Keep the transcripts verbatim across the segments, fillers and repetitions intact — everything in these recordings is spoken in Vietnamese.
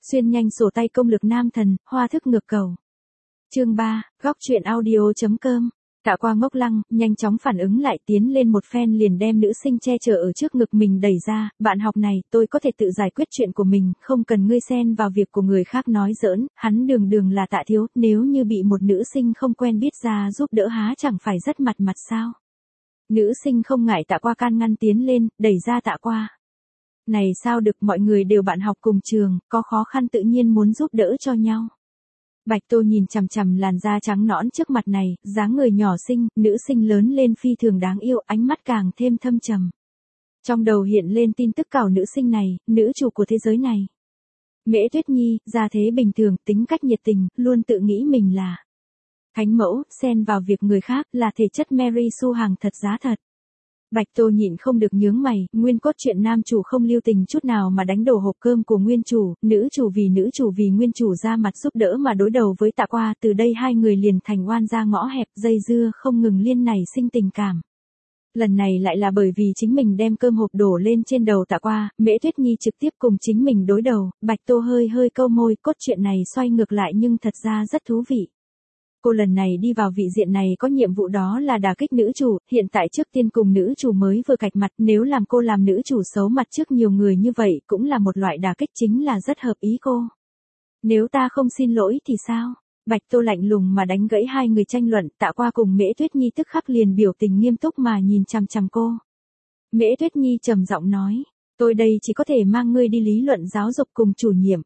Xuyên nhanh sổ tay công lực nam thần, hoa thức ngược cầu. Chương ba, góc truyện audio.com. Tạ Qua ngốc lăng, nhanh chóng phản ứng lại, tiến lên một phen liền đem nữ sinh che chở ở trước ngực mình đẩy ra. Bạn học này, tôi có thể tự giải quyết chuyện của mình, không cần ngươi xen vào việc của người khác. Nói giỡn, hắn đường đường là Tạ Thiếu, nếu như bị một nữ sinh không quen biết ra giúp đỡ há chẳng phải rất mặt mặt sao. Nữ sinh không ngại Tạ Qua can ngăn, tiến lên, đẩy ra Tạ Qua. Này sao được, mọi người đều bạn học cùng trường, có khó khăn tự nhiên muốn giúp đỡ cho nhau. Bạch Tô nhìn chằm chằm làn da trắng nõn trước mặt này, dáng người nhỏ xinh, nữ sinh lớn lên phi thường đáng yêu, ánh mắt càng thêm thâm trầm. Trong đầu hiện lên tin tức cảo nữ sinh này, nữ chủ của thế giới này. Mễ Tuyết Nhi, gia thế bình thường, tính cách nhiệt tình, luôn tự nghĩ mình là thánh mẫu, xen vào việc người khác, là thể chất Mary Sue hàng thật giá thật. Bạch Tô nhịn không được nhướng mày, nguyên cốt truyện nam chủ không lưu tình chút nào mà đánh đổ hộp cơm của nguyên chủ, nữ chủ vì nữ chủ vì nguyên chủ ra mặt giúp đỡ mà đối đầu với Tạ Qua, từ đây hai người liền thành oan gia ngõ hẹp, dây dưa không ngừng liên nảy sinh tình cảm. Lần này lại là bởi vì chính mình đem cơm hộp đổ lên trên đầu Tạ Qua, Mễ Tuyết Nhi trực tiếp cùng chính mình đối đầu, Bạch Tô hơi hơi câu môi, cốt truyện này xoay ngược lại nhưng thật ra rất thú vị. Cô lần này đi vào vị diện này có nhiệm vụ đó là đả kích nữ chủ, hiện tại trước tiên cùng nữ chủ mới vừa cạch mặt, nếu làm cô làm nữ chủ xấu mặt trước nhiều người như vậy cũng là một loại đả kích, chính là rất hợp ý cô. Nếu ta không xin lỗi thì sao? Bạch Tô lạnh lùng mà đánh gãy hai người tranh luận, Tạ Qua cùng Mễ Tuyết Nhi tức khắc liền biểu tình nghiêm túc mà nhìn chằm chằm cô. Mễ Tuyết Nhi trầm giọng nói, tôi đây chỉ có thể mang ngươi đi lý luận giáo dục cùng chủ nhiệm.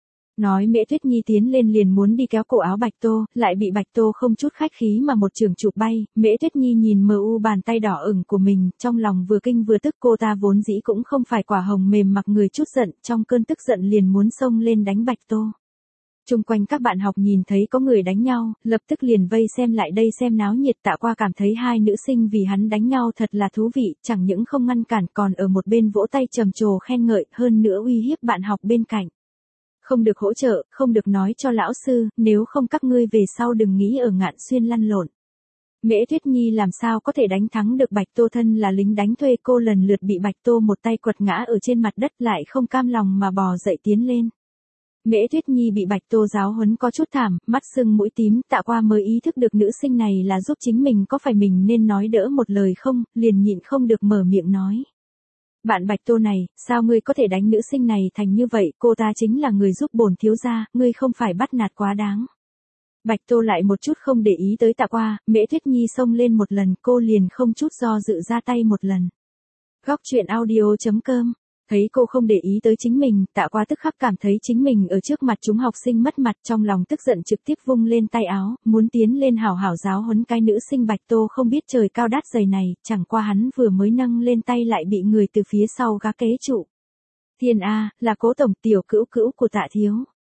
Nói Mễ Tuyết Nhi tiến lên liền muốn đi kéo cổ áo Bạch Tô, lại bị Bạch Tô không chút khách khí mà một trường chụp bay. Mễ Tuyết Nhi nhìn mờ u bàn tay đỏ ửng của mình, trong lòng vừa kinh vừa tức, cô ta vốn dĩ cũng không phải quả hồng mềm mặc người chút giận, trong cơn tức giận liền muốn xông lên đánh Bạch Tô. Chung quanh các bạn học nhìn thấy có người đánh nhau, lập tức liền vây xem lại đây xem náo nhiệt. Tạ Qua cảm thấy hai nữ sinh vì hắn đánh nhau thật là thú vị, chẳng những không ngăn cản còn ở một bên vỗ tay trầm trồ khen ngợi, hơn nữa uy hiếp bạn học bên cạnh. Không được hỗ trợ, không được nói cho lão sư, nếu không các ngươi về sau đừng nghĩ ở Ngạn Xuyên lăn lộn. Mễ Tuyết Nhi làm sao có thể đánh thắng được Bạch Tô, thân là lính đánh thuê, cô lần lượt bị Bạch Tô một tay quật ngã ở trên mặt đất, lại không cam lòng mà bò dậy tiến lên. Mễ Tuyết Nhi bị Bạch Tô giáo huấn có chút thảm, mắt sưng mũi tím, Tạ Qua mới ý thức được nữ sinh này là giúp chính mình, có phải mình nên nói đỡ một lời không, liền nhịn không được mở miệng nói. Bạn Bạch Tô này, sao ngươi có thể đánh nữ sinh này thành như vậy, cô ta chính là người giúp bổn thiếu gia, ngươi không phải bắt nạt quá đáng. Bạch Tô lại một chút không để ý tới Tạ Qua, Mễ Tuyết Nhi xông lên một lần, cô liền không chút do dự ra tay một lần. Góc truyện audio.com. Thấy cô không để ý tới chính mình, Tạ Qua tức khắc cảm thấy chính mình ở trước mặt chúng học sinh mất mặt, trong lòng tức giận trực tiếp vung lên tay áo, muốn tiến lên hảo hảo giáo huấn cái nữ sinh Bạch Tô không biết trời cao đắt dày này, chẳng qua hắn vừa mới nâng lên tay lại bị người từ phía sau gá kế trụ. Thiên A, là Cố tổng, tiểu cữu cữu của Tạ Thiếu.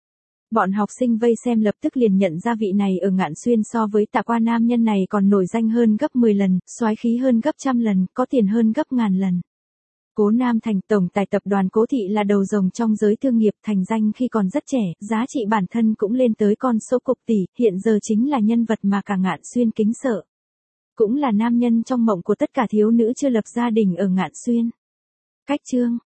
Bọn học sinh vây xem lập tức liền nhận ra vị này ở Ngạn Xuyên so với Tạ Qua nam nhân này còn nổi danh hơn gấp mười lần, soái khí hơn gấp trăm lần, có tiền hơn gấp ngàn lần. Cố Nam Thành, tổng tài tập đoàn Cố Thị, là đầu rồng trong giới thương nghiệp, thành danh khi còn rất trẻ, giá trị bản thân cũng lên tới con số cục tỷ, hiện giờ chính là nhân vật mà cả Ngạn Xuyên kính sợ. Cũng là nam nhân trong mộng của tất cả thiếu nữ chưa lập gia đình ở Ngạn Xuyên. Cách chương